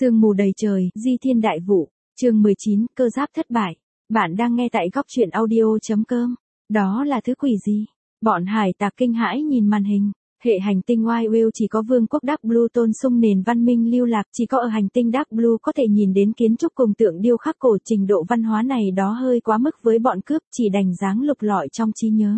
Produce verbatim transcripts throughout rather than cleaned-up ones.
Sương mù đầy trời, di thiên đại vụ, chương mười chín, cơ giáp thất bại. Bạn đang nghe tại góc truyện audio.com. Đó là thứ quỷ gì? Bọn hải tặc kinh hãi nhìn màn hình. Hệ hành tinh White Whale chỉ có vương quốc Dark Blue tôn sung nền văn minh lưu lạc, chỉ có ở hành tinh Dark Blue có thể nhìn đến kiến trúc cùng tượng điêu khắc cổ. Trình độ văn hóa này đó hơi quá mức với bọn cướp, chỉ đành dáng lục lọi trong trí nhớ.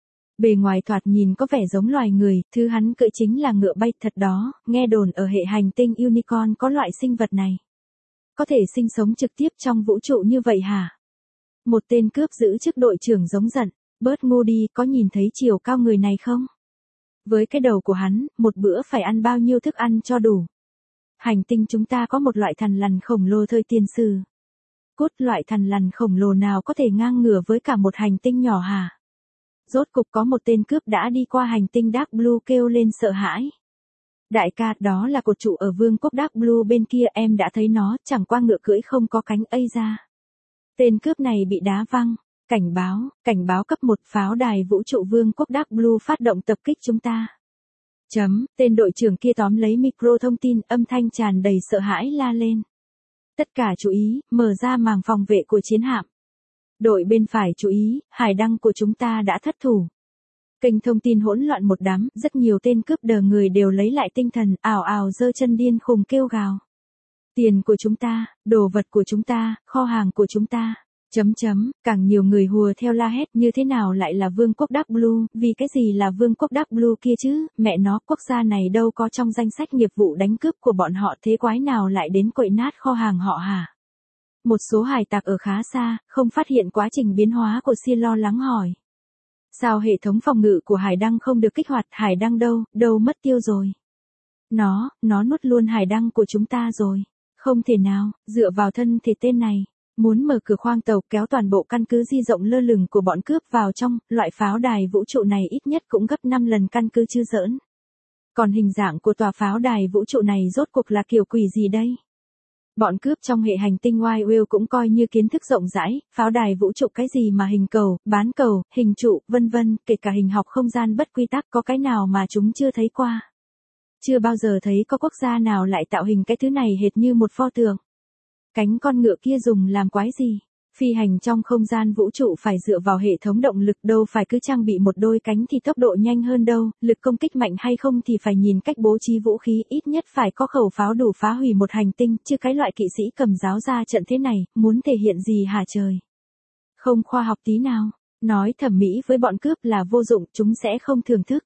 Bề ngoài thoạt nhìn có vẻ giống loài người, thứ hắn cưỡi chính là ngựa bay thật đó, nghe đồn ở hệ hành tinh Unicorn có loại sinh vật này. Có thể sinh sống trực tiếp trong vũ trụ như vậy hả? Một tên cướp giữ chức đội trưởng giống giận, Bert Moody có nhìn thấy chiều cao người này không? Với cái đầu của hắn, một bữa phải ăn bao nhiêu thức ăn cho đủ? Hành tinh chúng ta có một loại thằn lằn khổng lồ thời tiền sử. Cốt loại thằn lằn khổng lồ nào có thể ngang ngửa với cả một hành tinh nhỏ hả? Rốt cục có một tên cướp đã đi qua hành tinh Dark Blue kêu lên sợ hãi. Đại ca, đó là cột trụ ở vương quốc Dark Blue bên kia, em đã thấy nó, chẳng qua ngựa cưỡi không có cánh ây ra. Tên cướp này bị đá văng. Cảnh báo, cảnh báo cấp một, pháo đài vũ trụ vương quốc Dark Blue phát động tập kích chúng ta. Chấm, tên đội trưởng kia tóm lấy micro thông tin, âm thanh tràn đầy sợ hãi la lên. Tất cả chú ý, mở ra màng phòng vệ của chiến hạm. Đội bên phải chú ý, hải đăng của chúng ta đã thất thủ. Kênh thông tin hỗn loạn một đám, rất nhiều tên cướp đờ người đều lấy lại tinh thần, ào ào giơ chân điên khùng kêu gào. Tiền của chúng ta, đồ vật của chúng ta, kho hàng của chúng ta. Chấm chấm, càng nhiều người hùa theo la hét, như thế nào lại là vương quốc Dark Blue, vì cái gì là vương quốc Dark Blue kia chứ, mẹ nó, quốc gia này đâu có trong danh sách nghiệp vụ đánh cướp của bọn họ, thế quái nào lại đến quậy nát kho hàng họ hả? Một số hải tặc ở khá xa, không phát hiện quá trình biến hóa của Sia lo lắng hỏi. Sao hệ thống phòng ngự của hải đăng không được kích hoạt, hải đăng đâu, đâu mất tiêu rồi? Nó, nó nuốt luôn hải đăng của chúng ta rồi. Không thể nào, dựa vào thân thể tên này. Muốn mở cửa khoang tàu kéo toàn bộ căn cứ di rộng lơ lửng của bọn cướp vào trong, loại pháo đài vũ trụ này ít nhất cũng gấp năm lần căn cứ chứ giỡn. Còn hình dạng của tòa pháo đài vũ trụ này rốt cuộc là kiểu quỷ gì đây? Bọn cướp trong hệ hành tinh White Whale cũng coi như kiến thức rộng rãi, pháo đài vũ trụ cái gì mà hình cầu, bán cầu, hình trụ, vân vân, kể cả hình học không gian bất quy tắc có cái nào mà chúng chưa thấy qua. Chưa bao giờ thấy có quốc gia nào lại tạo hình cái thứ này hệt như một pho tượng. Cánh con ngựa kia dùng làm quái gì? Phi hành trong không gian vũ trụ phải dựa vào hệ thống động lực, đâu phải cứ trang bị một đôi cánh thì tốc độ nhanh hơn đâu, lực công kích mạnh hay không thì phải nhìn cách bố trí vũ khí, ít nhất phải có khẩu pháo đủ phá hủy một hành tinh, chứ cái loại kỵ sĩ cầm giáo ra trận thế này, muốn thể hiện gì hả trời? Không khoa học tí nào, nói thẩm mỹ với bọn cướp là vô dụng, chúng sẽ không thưởng thức.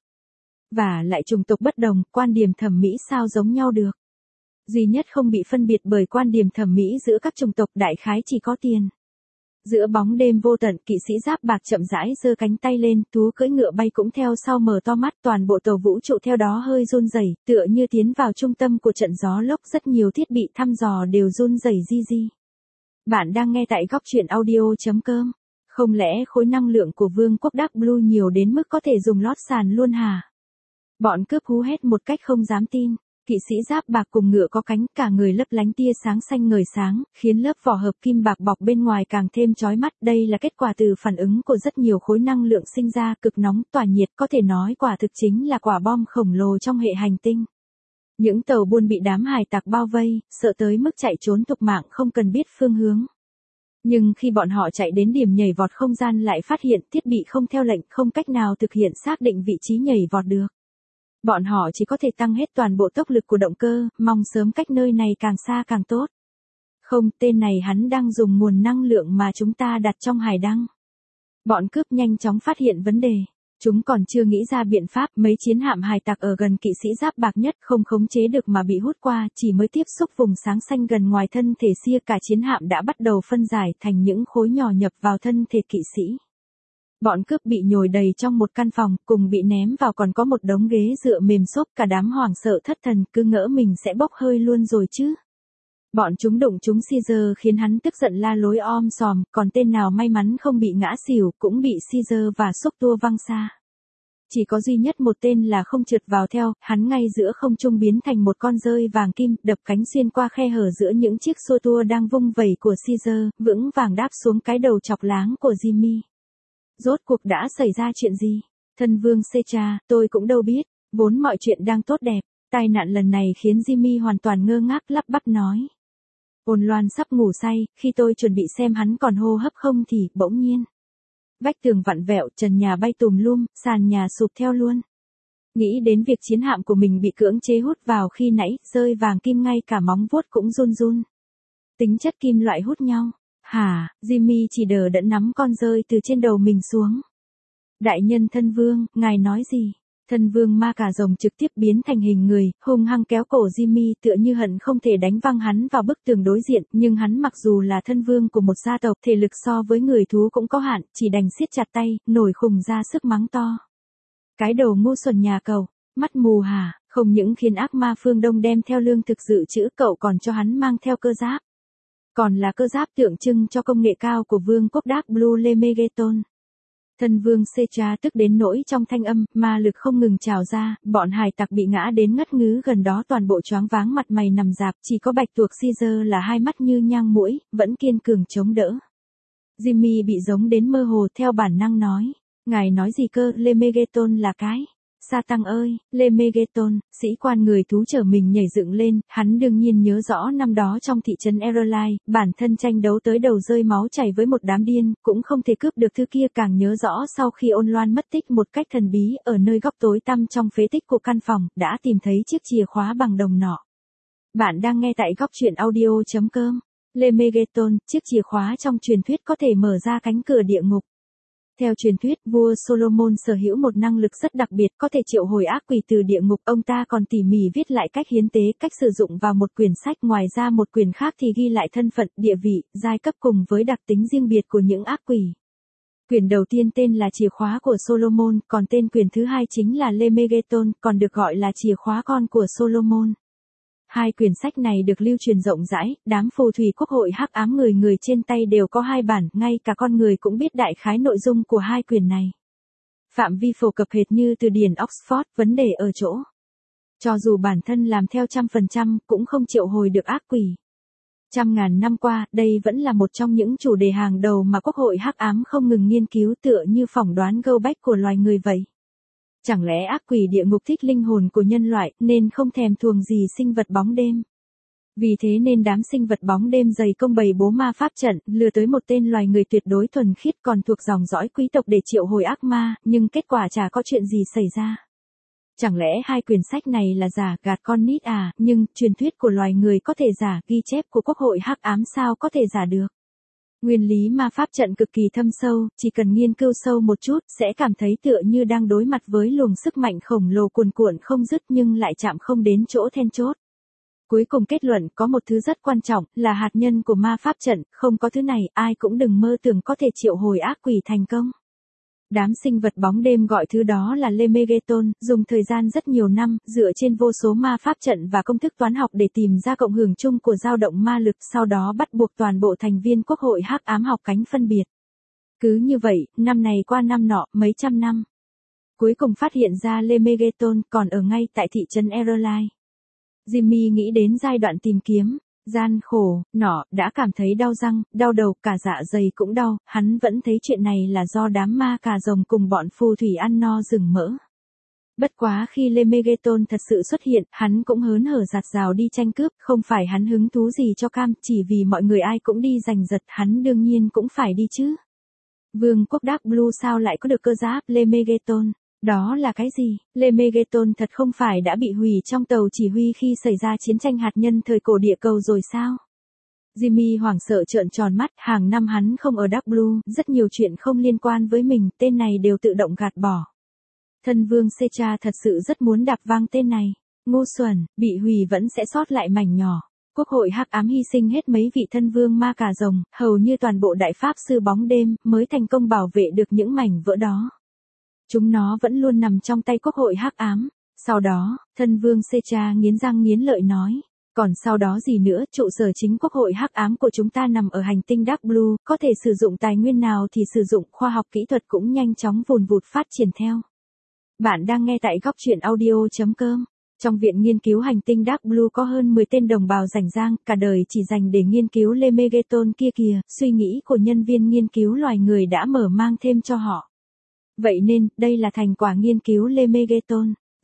Và lại chủng tộc bất đồng, quan điểm thẩm mỹ sao giống nhau được? Duy nhất không bị phân biệt bởi quan điểm thẩm mỹ giữa các chủng tộc đại khái chỉ có tiền. Giữa bóng đêm vô tận, kỵ sĩ giáp bạc chậm rãi giơ cánh tay lên, thú cưỡi ngựa bay cũng theo sau mở to mắt, toàn bộ tàu vũ trụ theo đó hơi run rẩy, tựa như tiến vào trung tâm của trận gió lốc, rất nhiều thiết bị thăm dò đều run rẩy ri ri. Bạn đang nghe tại góc truyện audio.com. Không lẽ khối năng lượng của vương quốc Dark Blue nhiều đến mức có thể dùng lót sàn luôn hả? Bọn cướp hú hét một cách không dám tin. Kỵ sĩ giáp bạc cùng ngựa có cánh, cả người lấp lánh tia sáng xanh ngời sáng, khiến lớp vỏ hợp kim bạc bọc bên ngoài càng thêm chói mắt. Đây là kết quả từ phản ứng của rất nhiều khối năng lượng sinh ra, cực nóng, tỏa nhiệt, có thể nói quả thực chính là quả bom khổng lồ trong hệ hành tinh. Những tàu buôn bị đám hải tặc bao vây, sợ tới mức chạy trốn thục mạng không cần biết phương hướng. Nhưng khi bọn họ chạy đến điểm nhảy vọt không gian lại phát hiện thiết bị không theo lệnh, không cách nào thực hiện xác định vị trí nhảy vọt được. Bọn họ chỉ có thể tăng hết toàn bộ tốc lực của động cơ, mong sớm cách nơi này càng xa càng tốt. Không, tên này hắn đang dùng nguồn năng lượng mà chúng ta đặt trong hải đăng. Bọn cướp nhanh chóng phát hiện vấn đề. Chúng còn chưa nghĩ ra biện pháp, mấy chiến hạm hải tặc ở gần kỵ sĩ giáp bạc nhất không khống chế được mà bị hút qua, chỉ mới tiếp xúc vùng sáng xanh gần ngoài thân thể Sia, cả chiến hạm đã bắt đầu phân giải thành những khối nhỏ nhập vào thân thể kỵ sĩ. Bọn cướp bị nhồi đầy trong một căn phòng, cùng bị ném vào còn có một đống ghế dựa mềm xốp, cả đám hoảng sợ thất thần, cứ ngỡ mình sẽ bốc hơi luôn rồi chứ. Bọn chúng đụng trúng Caesar khiến hắn tức giận la lối om sòm, còn tên nào may mắn không bị ngã xỉu, cũng bị Caesar và xúc tua văng xa. Chỉ có duy nhất một tên là không trượt vào theo, hắn ngay giữa không trung biến thành một con dơi vàng kim, đập cánh xuyên qua khe hở giữa những chiếc xua tua đang vung vẩy của Caesar, vững vàng đáp xuống cái đầu chọc láng của Jimmy. Rốt cuộc đã xảy ra chuyện gì? Thân vương Secha, tôi cũng đâu biết, vốn mọi chuyện đang tốt đẹp, Tai nạn lần này khiến Jimmy hoàn toàn ngơ ngác, lắp bắp nói. Ôn Loan sắp ngủ say, khi tôi chuẩn bị xem hắn còn hô hấp không thì, bỗng nhiên. Vách tường vặn vẹo, trần nhà bay tùm lum, sàn nhà sụp theo luôn. Nghĩ đến việc chiến hạm của mình bị cưỡng chế hút vào khi nãy, rơi vàng kim ngay cả móng vuốt cũng run run. Tính chất kim loại hút nhau. Hả, Jimmy chỉ đờ đẫn nắm con rơi từ trên đầu mình xuống. Đại nhân thân vương, ngài nói gì? Thân vương ma cà rồng trực tiếp biến thành hình người, hung hăng kéo cổ Jimmy tựa như hận không thể đánh văng hắn vào bức tường đối diện, nhưng hắn mặc dù là thân vương của một gia tộc, thể lực so với người thú cũng có hạn, chỉ đành siết chặt tay, nổi khùng ra sức mắng to. Cái đầu ngu xuẩn nhà cậu, mắt mù hả, không những khiến ác ma phương Đông đem theo lương thực dự trữ, cậu còn cho hắn mang theo cơ giáp. Còn là cơ giáp tượng trưng cho công nghệ cao của vương quốc Dark Blue Lemegeton. Thân vương Secha tức đến nỗi trong thanh âm, ma lực không ngừng trào ra, bọn hải tặc bị ngã đến ngất ngứ gần đó toàn bộ choáng váng mặt mày nằm rạp, chỉ có bạch tuộc Caesar là hai mắt như nhang muỗi, vẫn kiên cường chống đỡ. Jimmy bị giống đến mơ hồ theo bản năng nói, ngài nói gì cơ, Lemegeton là cái. Sa tăng ơi, Lemegeton, sĩ quan người thú trở mình nhảy dựng lên, hắn đương nhiên nhớ rõ năm đó trong thị trấn Erelai, bản thân tranh đấu tới đầu rơi máu chảy với một đám điên, cũng không thể cướp được thứ kia, càng nhớ rõ sau khi Ôn Loan mất tích một cách thần bí, ở nơi góc tối tăm trong phế tích của căn phòng, đã tìm thấy chiếc chìa khóa bằng đồng nọ. Bạn đang nghe tại góc truyện audio chấm com. Lemegeton, chiếc chìa khóa trong truyền thuyết có thể mở ra cánh cửa địa ngục. Theo truyền thuyết, vua Solomon sở hữu một năng lực rất đặc biệt, có thể triệu hồi ác quỷ từ địa ngục. Ông ta còn tỉ mỉ viết lại cách hiến tế, cách sử dụng vào một quyển sách, ngoài ra một quyển khác thì ghi lại thân phận, địa vị, giai cấp cùng với đặc tính riêng biệt của những ác quỷ. Quyển đầu tiên tên là Chìa khóa của Solomon, còn tên quyển thứ hai chính là Lemegeton, còn được gọi là Chìa khóa con của Solomon. Hai quyển sách này được lưu truyền rộng rãi, đám phù thủy quốc hội hắc ám người người trên tay đều có hai bản, ngay cả con người cũng biết đại khái nội dung của hai quyển này. Phạm vi phổ cập hệt như từ điển Oxford, vấn đề ở chỗ. Cho dù bản thân làm theo trăm phần trăm, cũng không triệu hồi được ác quỷ. Trăm ngàn năm qua, đây vẫn là một trong những chủ đề hàng đầu mà quốc hội hắc ám không ngừng nghiên cứu, tựa như phỏng đoán Go Back của loài người vậy. Chẳng lẽ ác quỷ địa ngục thích linh hồn của nhân loại, nên không thèm thuồng gì sinh vật bóng đêm? Vì thế nên đám sinh vật bóng đêm dày công bày bố ma pháp trận, lừa tới một tên loài người tuyệt đối thuần khiết còn thuộc dòng dõi quý tộc để triệu hồi ác ma, nhưng kết quả chả có chuyện gì xảy ra. Chẳng lẽ hai quyển sách này là giả, gạt con nít à, nhưng truyền thuyết của loài người có thể giả, ghi chép của quốc hội hắc ám sao có thể giả được? Nguyên lý ma pháp trận cực kỳ thâm sâu, chỉ cần nghiên cứu sâu một chút, sẽ cảm thấy tựa như đang đối mặt với luồng sức mạnh khổng lồ cuồn cuộn không dứt nhưng lại chạm không đến chỗ then chốt. Cuối cùng kết luận có một thứ rất quan trọng, là hạt nhân của ma pháp trận, không có thứ này, ai cũng đừng mơ tưởng có thể triệu hồi ác quỷ thành công. Đám sinh vật bóng đêm gọi thứ đó là Lemegeton, dùng thời gian rất nhiều năm, dựa trên vô số ma pháp trận và công thức toán học để tìm ra cộng hưởng chung của dao động ma lực, sau đó bắt buộc toàn bộ thành viên quốc hội hắc ám học cánh phân biệt. Cứ như vậy, năm này qua năm nọ, mấy trăm năm. Cuối cùng phát hiện ra Lemegeton còn ở ngay tại thị trấn Erelai. Jimmy nghĩ đến giai đoạn tìm kiếm, gian khổ, nọ, đã cảm thấy đau răng, đau đầu, cả dạ dày cũng đau, hắn vẫn thấy chuyện này là do đám ma cà rồng cùng bọn phù thủy ăn no rừng mỡ. Bất quá khi Lemegeton thật sự xuất hiện, hắn cũng hớn hở giạt rào đi tranh cướp, không phải hắn hứng thú gì cho cam, chỉ vì mọi người ai cũng đi giành giật, hắn đương nhiên cũng phải đi chứ. Vương quốc Dark Blue sao lại có được cơ giáp Lemegeton? Đó là cái gì? Lemegeton thật không phải đã bị hủy trong tàu chỉ huy khi xảy ra chiến tranh hạt nhân thời cổ địa cầu rồi sao? Jimmy hoảng sợ trợn tròn mắt, hàng năm hắn không ở Dark Blue, rất nhiều chuyện không liên quan với mình, tên này đều tự động gạt bỏ. Thân vương Secha thật sự rất muốn đạp vang tên này. Ngu xuẩn, bị hủy vẫn sẽ sót lại mảnh nhỏ. Quốc hội hắc ám hy sinh hết mấy vị thân vương ma cà rồng, hầu như toàn bộ đại pháp sư bóng đêm, mới thành công bảo vệ được những mảnh vỡ đó. Chúng nó vẫn luôn nằm trong tay quốc hội hắc ám. Sau đó, thân vương Secha nghiến răng nghiến lợi nói. Còn sau đó gì nữa, trụ sở chính quốc hội hắc ám của chúng ta nằm ở hành tinh Dark Blue, có thể sử dụng tài nguyên nào thì sử dụng, khoa học kỹ thuật cũng nhanh chóng vùn vụt phát triển theo. Bạn đang nghe tại góc truyện audio chấm com. Trong viện nghiên cứu hành tinh Dark Blue có hơn mười tên đồng bào rảnh rang, cả đời chỉ dành để nghiên cứu Lemegeton kia kìa, suy nghĩ của nhân viên nghiên cứu loài người đã mở mang thêm cho họ. Vậy nên, đây là thành quả nghiên cứu Lemegeton.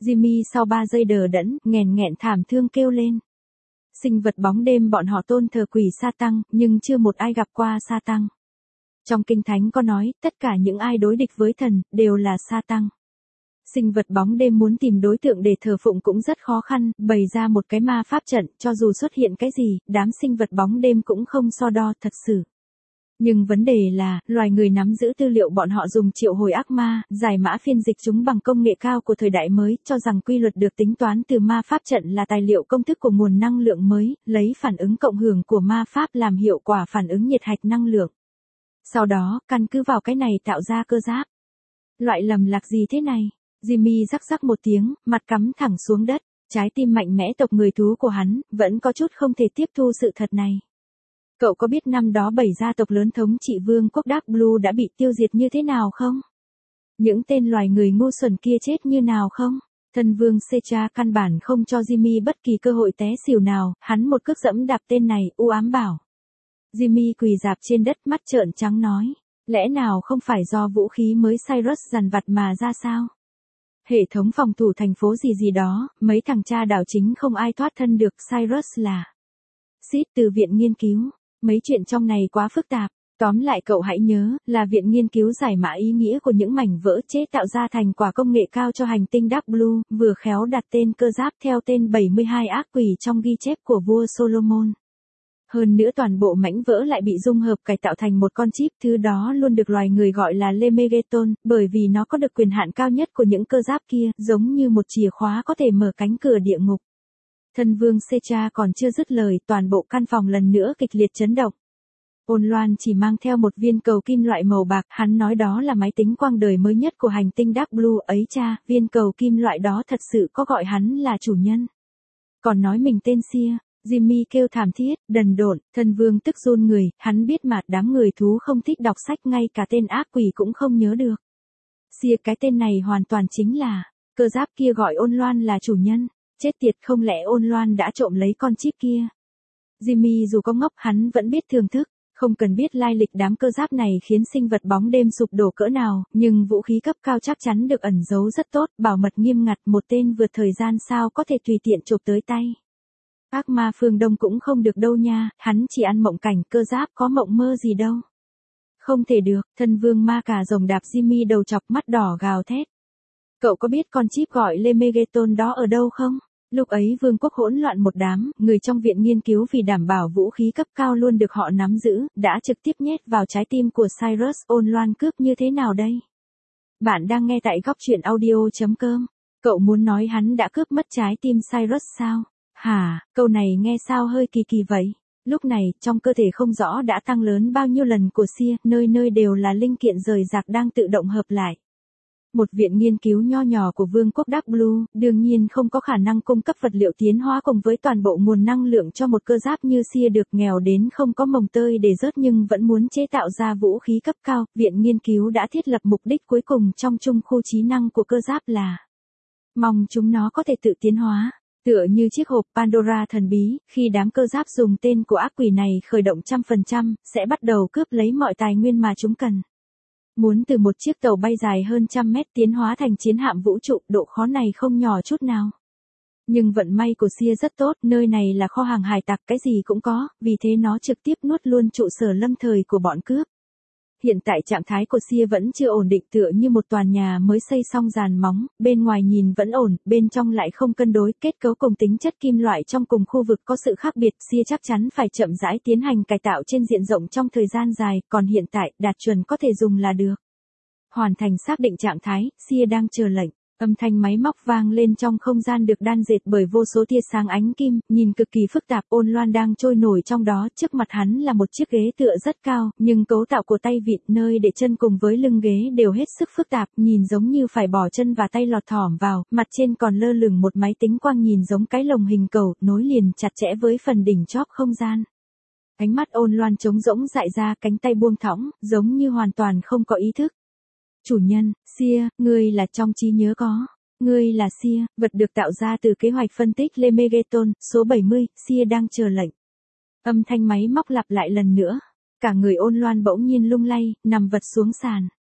Jimmy sau ba giây đờ đẫn, nghẹn nghẹn thảm thương kêu lên. Sinh vật bóng đêm bọn họ tôn thờ quỷ sa tăng, nhưng chưa một ai gặp qua sa tăng. Trong Kinh Thánh có nói, tất cả những ai đối địch với thần, đều là sa tăng. Sinh vật bóng đêm muốn tìm đối tượng để thờ phụng cũng rất khó khăn, bày ra một cái ma pháp trận, cho dù xuất hiện cái gì, đám sinh vật bóng đêm cũng không so đo thật sự. Nhưng vấn đề là, loài người nắm giữ tư liệu bọn họ dùng triệu hồi ác ma, giải mã phiên dịch chúng bằng công nghệ cao của thời đại mới, cho rằng quy luật được tính toán từ ma pháp trận là tài liệu công thức của nguồn năng lượng mới, lấy phản ứng cộng hưởng của ma pháp làm hiệu quả phản ứng nhiệt hạch năng lượng. Sau đó, căn cứ vào cái này tạo ra cơ giáp. Loại lầm lạc gì thế này? Jimmy rắc rắc một tiếng, mặt cắm thẳng xuống đất, trái tim mạnh mẽ tộc người thú của hắn, vẫn có chút không thể tiếp thu sự thật này. Cậu có biết năm đó bảy gia tộc lớn thống trị vương quốc Dark Blue đã bị tiêu diệt như thế nào không? Những tên loài người ngu xuẩn kia chết như nào không? Thân vương Secha căn bản không cho Jimmy bất kỳ cơ hội té xỉu nào, hắn một cước dẫm đạp tên này, u ám bảo. Jimmy quỳ rạp trên đất mắt trợn trắng nói, lẽ nào không phải do vũ khí mới Cyrus dằn vặt mà ra sao? Hệ thống phòng thủ thành phố gì gì đó, mấy thằng cha đảo chính không ai thoát thân được, Cyrus là Sid từ viện nghiên cứu. Mấy chuyện trong này quá phức tạp. Tóm lại cậu hãy nhớ, là viện nghiên cứu giải mã ý nghĩa của những mảnh vỡ chế tạo ra thành quả công nghệ cao cho hành tinh Dark Blue, vừa khéo đặt tên cơ giáp theo tên bảy mươi hai ác quỷ trong ghi chép của vua Solomon. Hơn nữa toàn bộ mảnh vỡ lại bị dung hợp cải tạo thành một con chip, thứ đó luôn được loài người gọi là Lemegeton, bởi vì nó có được quyền hạn cao nhất của những cơ giáp kia, giống như một chìa khóa có thể mở cánh cửa địa ngục. Thân vương Secha còn chưa dứt lời, toàn bộ căn phòng lần nữa kịch liệt chấn động. Ôn Loan chỉ mang theo một viên cầu kim loại màu bạc, hắn nói đó là máy tính quang đời mới nhất của hành tinh Dark Blue ấy cha, viên cầu kim loại đó thật sự có gọi hắn là chủ nhân. Còn nói mình tên Sia, Jimmy kêu thảm thiết, đần độn, thân vương tức run người, hắn biết mà đám người thú không thích đọc sách, ngay cả tên ác quỷ cũng không nhớ được. Sia cái tên này hoàn toàn chính là, cơ giáp kia gọi Ôn Loan là chủ nhân. Chết tiệt, không lẽ Ôn Loan đã trộm lấy con chip kia? Jimmy dù có ngốc hắn vẫn biết thưởng thức, không cần biết lai lịch đám cơ giáp này khiến sinh vật bóng đêm sụp đổ cỡ nào, nhưng vũ khí cấp cao chắc chắn được ẩn giấu rất tốt, bảo mật nghiêm ngặt, một tên vượt thời gian sao có thể tùy tiện chộp tới tay. Ác ma phương Đông cũng không được đâu nha, hắn chỉ ăn mộng cảnh, cơ giáp có mộng mơ gì đâu. Không thể được, thân vương ma cà rồng đạp Jimmy đầu chọc, mắt đỏ gào thét. Cậu có biết con chip gọi Lemegeton đó ở đâu không? Lúc ấy vương quốc hỗn loạn một đám, người trong viện nghiên cứu vì đảm bảo vũ khí cấp cao luôn được họ nắm giữ, đã trực tiếp nhét vào trái tim của Cyrus. Ôn Loan cướp như thế nào đây? Bạn đang nghe tại góc truyện audio chấm com. Cậu muốn nói hắn đã cướp mất trái tim Cyrus sao? Hả, câu này nghe sao hơi kỳ kỳ vậy? Lúc này, trong cơ thể không rõ đã tăng lớn bao nhiêu lần của Sia, nơi nơi đều là linh kiện rời rạc đang tự động hợp lại. Một viện nghiên cứu nho nhỏ của vương quốc Dark Blue, đương nhiên không có khả năng cung cấp vật liệu tiến hóa cùng với toàn bộ nguồn năng lượng cho một cơ giáp như Sia được, nghèo đến không có mồng tơi để rớt nhưng vẫn muốn chế tạo ra vũ khí cấp cao. Viện nghiên cứu đã thiết lập mục đích cuối cùng trong chung khu trí năng của cơ giáp là mong chúng nó có thể tự tiến hóa. Tựa như chiếc hộp Pandora thần bí, khi đám cơ giáp dùng tên của ác quỷ này khởi động trăm phần trăm, sẽ bắt đầu cướp lấy mọi tài nguyên mà chúng cần. Muốn từ một chiếc tàu bay dài hơn trăm mét tiến hóa thành chiến hạm vũ trụ, độ khó này không nhỏ chút nào. Nhưng vận may của Sia rất tốt, nơi này là kho hàng hải tặc, cái gì cũng có, vì thế nó trực tiếp nuốt luôn trụ sở lâm thời của bọn cướp. Hiện tại trạng thái của Sia vẫn chưa ổn định, tựa như một tòa nhà mới xây xong dàn móng, bên ngoài nhìn vẫn ổn, bên trong lại không cân đối, kết cấu cùng tính chất kim loại trong cùng khu vực có sự khác biệt. Sia chắc chắn phải chậm rãi tiến hành cải tạo trên diện rộng trong thời gian dài, còn hiện tại, đạt chuẩn có thể dùng là được. Hoàn thành xác định trạng thái, Sia đang chờ lệnh. Âm thanh máy móc vang lên trong không gian được đan dệt bởi vô số tia sáng ánh kim, nhìn cực kỳ phức tạp. Ôn Loan đang trôi nổi trong đó, trước mặt hắn là một chiếc ghế tựa rất cao, nhưng cấu tạo của tay vịn, nơi để chân cùng với lưng ghế đều hết sức phức tạp, nhìn giống như phải bỏ chân và tay lọt thỏm vào, mặt trên còn lơ lửng một máy tính quang nhìn giống cái lồng hình cầu, nối liền chặt chẽ với phần đỉnh chóp không gian. Ánh mắt Ôn Loan trống rỗng dại ra, cánh tay buông thõng, giống như hoàn toàn không có ý thức. Chủ nhân, Sia, ngươi là trong trí nhớ có. Ngươi là Sia, vật được tạo ra từ kế hoạch phân tích Lemegeton, số bảy mươi, Sia đang chờ lệnh. Âm thanh máy móc lặp lại lần nữa. Cả người Ôn Loan bỗng nhiên lung lay, nằm vật xuống sàn.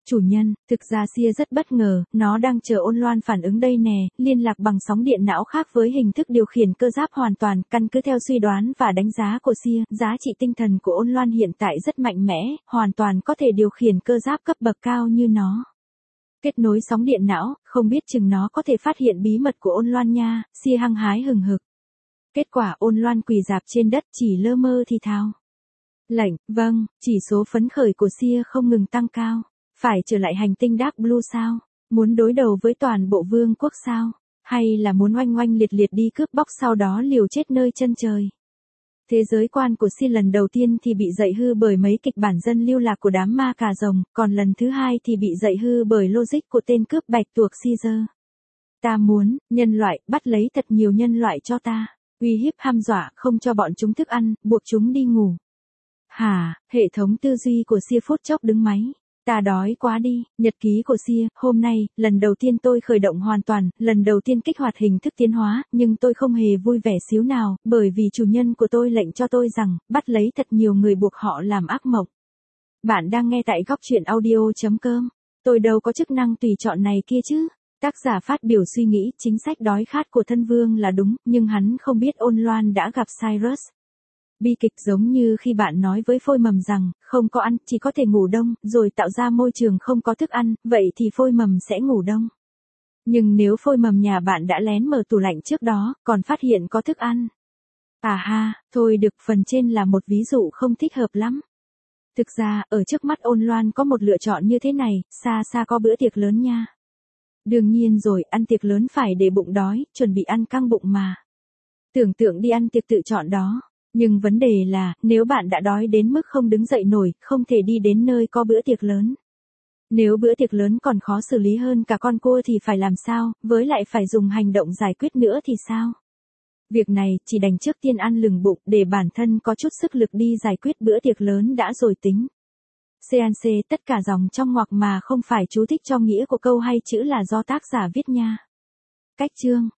Chủ nhân, thực ra Sia rất bất ngờ, nó đang chờ Ôn Loan phản ứng đây nè, liên lạc bằng sóng điện não khác với hình thức điều khiển cơ giáp hoàn toàn, căn cứ theo suy đoán và đánh giá của Sia, giá trị tinh thần của Ôn Loan hiện tại rất mạnh mẽ, hoàn toàn có thể điều khiển cơ giáp cấp bậc cao như nó. Kết nối sóng điện não, không biết chừng nó có thể phát hiện bí mật của Ôn Loan nha, Sia hăng hái hừng hực. Kết quả Ôn Loan quỳ rạp trên đất chỉ lơ mơ thì thào. Lệnh, vâng, chỉ số phấn khởi của Sia không ngừng tăng cao. Phải trở lại hành tinh Dark Blue sao? Muốn đối đầu với toàn bộ vương quốc sao? Hay là muốn oanh oanh liệt liệt đi cướp bóc sau đó liều chết nơi chân trời? Thế giới quan của Sia lần đầu tiên thì bị dạy hư bởi mấy kịch bản dân lưu lạc của đám ma cà rồng, còn lần thứ hai thì bị dạy hư bởi logic của tên cướp bạch tuộc Caesar. Ta muốn, nhân loại, bắt lấy thật nhiều nhân loại cho ta. Uy hiếp hăm dọa, không cho bọn chúng thức ăn, buộc chúng đi ngủ. Hả, hệ thống tư duy của Sia phút chốc đứng máy. Ta đói quá đi, nhật ký của Sia, hôm nay, lần đầu tiên tôi khởi động hoàn toàn, lần đầu tiên kích hoạt hình thức tiến hóa, nhưng tôi không hề vui vẻ xíu nào, bởi vì chủ nhân của tôi lệnh cho tôi rằng, bắt lấy thật nhiều người buộc họ làm ác mộng. Bạn đang nghe tại góc truyện audio chấm com. Tôi đâu có chức năng tùy chọn này kia chứ. Tác giả phát biểu suy nghĩ, chính sách đói khát của thân vương là đúng, nhưng hắn không biết Ôn Loan đã gặp Cyrus. Bi kịch giống như khi bạn nói với phôi mầm rằng, không có ăn, chỉ có thể ngủ đông, rồi tạo ra môi trường không có thức ăn, vậy thì phôi mầm sẽ ngủ đông. Nhưng nếu phôi mầm nhà bạn đã lén mở tủ lạnh trước đó, còn phát hiện có thức ăn. À ha, thôi được, phần trên là một ví dụ không thích hợp lắm. Thực ra, ở trước mắt Ôn Loan có một lựa chọn như thế này, xa xa có bữa tiệc lớn nha. Đương nhiên rồi, ăn tiệc lớn phải để bụng đói, chuẩn bị ăn căng bụng mà. Tưởng tượng đi ăn tiệc tự chọn đó. Nhưng vấn đề là, nếu bạn đã đói đến mức không đứng dậy nổi, không thể đi đến nơi có bữa tiệc lớn. Nếu bữa tiệc lớn còn khó xử lý hơn cả con cua thì phải làm sao, với lại phải dùng hành động giải quyết nữa thì sao? Việc này, chỉ đành trước tiên ăn lừng bụng để bản thân có chút sức lực đi giải quyết bữa tiệc lớn đã rồi tính. xê en xê tất cả dòng trong ngoặc mà không phải chú thích cho nghĩa của câu hay chữ là do tác giả viết nha. Cách chương